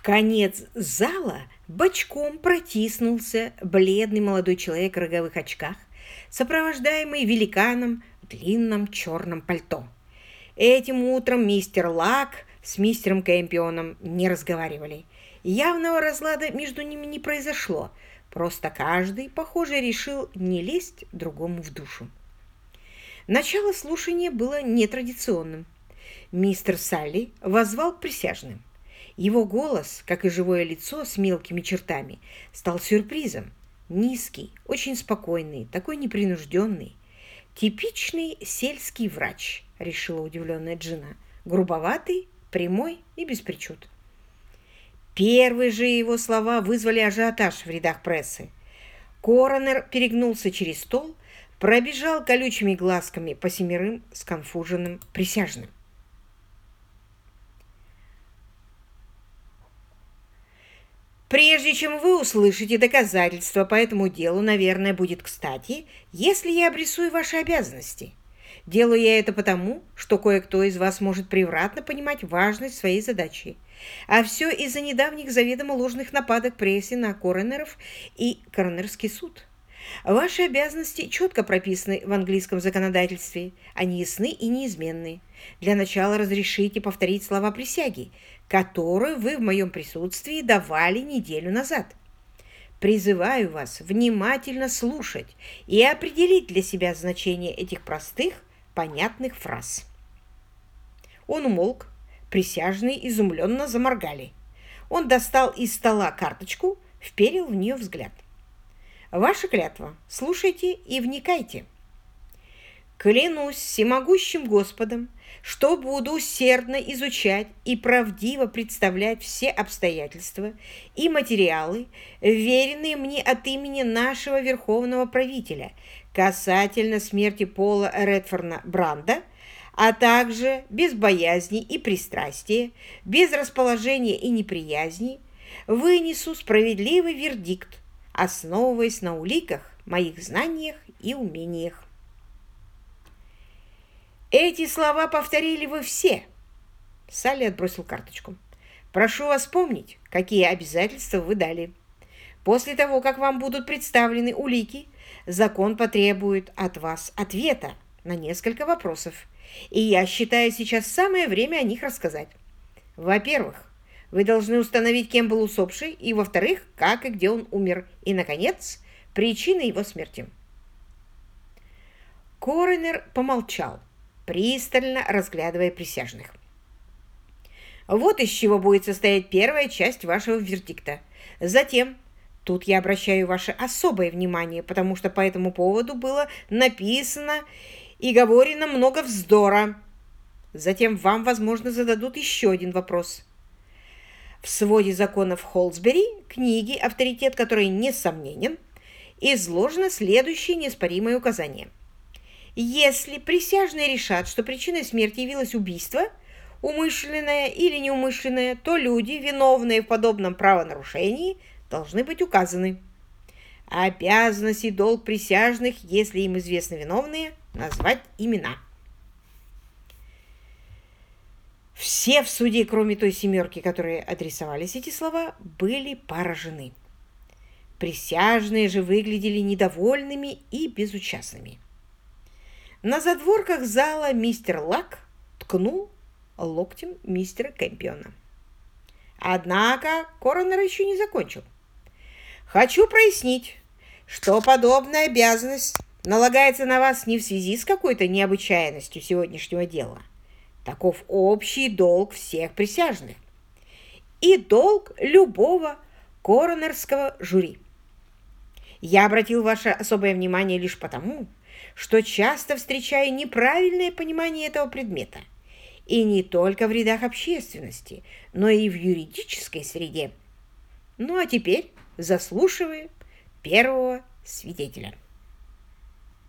конец зала бочком протиснулся бледный молодой человек в роговых очках, сопровождаемый великаном в длинном черном пальто. Этим утром мистер Лак с мистером Кэмпионом не разговаривали. Явного разлада между ними не произошло, просто каждый, похоже, решил не лезть другому в душу. Начало слушания было нетрадиционным. Мистер Салли воззвал к присяжным. Его голос, как и живое лицо с мелкими чертами, стал сюрпризом. Низкий, очень спокойный, такой непринужденный. «Типичный сельский врач», — решила удивленная Джина. «Грубоватый, прямой и без причуд». Первые же его слова вызвали ажиотаж в рядах прессы. Коронер перегнулся через стол, пробежал колючими глазками по семерым сконфуженным присяжным. Прежде чем вы услышите доказательства по этому делу, наверное, будет кстати, если я обрисую ваши обязанности. Делаю я это потому, что кое-кто из вас может превратно понимать важность своей задачи. А все из-за недавних заведомо ложных нападок прессы на коронеров и коронерский суд. Ваши обязанности четко прописаны в английском законодательстве. Они ясны и неизменны. Для начала разрешите повторить слова присяги, которую вы в моем присутствии давали неделю назад. Призываю вас внимательно слушать и определить для себя значение этих простых, понятных фраз. Он умолк, присяжные изумленно заморгали. Он достал из стола карточку, вперил в нее взгляд. Ваша клятва. Слушайте и вникайте. Клянусь всемогущим Господом, что буду усердно изучать и правдиво представлять все обстоятельства и материалы, вверенные мне от имени нашего верховного правителя, касательно смерти Пола Редфорна Бранда, а также без боязни и пристрастия, без расположения и неприязни, вынесу справедливый вердикт, основываясь на уликах, моих знаниях и умениях. Эти слова повторили вы все. Салли отбросил карточку. Прошу вас помнить, какие обязательства вы дали. После того, как вам будут представлены улики, закон потребует от вас ответа на несколько вопросов. И я считаю сейчас самое время о них рассказать. Во-первых, вы должны установить, кем был усопший, и, во-вторых, как и где он умер, и, наконец, причины его смерти. Коронер помолчал, пристально разглядывая присяжных. Вот из чего будет состоять первая часть вашего вердикта. Затем, тут я обращаю ваше особое внимание, потому что по этому поводу было написано и говорено много вздора. Затем вам, возможно, зададут еще один вопрос. В своде законов Холсбери, книги, авторитет которой несомненен, изложено следующее неоспоримое указание. Если присяжные решат, что причиной смерти явилось убийство, умышленное или неумышленное, то люди, виновные в подобном правонарушении, должны быть указаны. Обязанность и долг присяжных, если им известны виновные, назвать имена. Все в суде, кроме той семерки, которые адресовались эти слова, были поражены. Присяжные же выглядели недовольными и безучастными. На задворках зала мистер Лак ткнул локтем мистера Кэмпиона. Однако коронер еще не закончил. Хочу прояснить, что подобная обязанность налагается на вас не в связи с какой-то необычайностью сегодняшнего дела. Таков общий долг всех присяжных и долг любого коронерского жюри. Я обратил ваше особое внимание лишь потому, что часто встречаю неправильное понимание этого предмета, и не только в рядах общественности, но и в юридической среде. Ну а теперь заслушиваю первого свидетеля.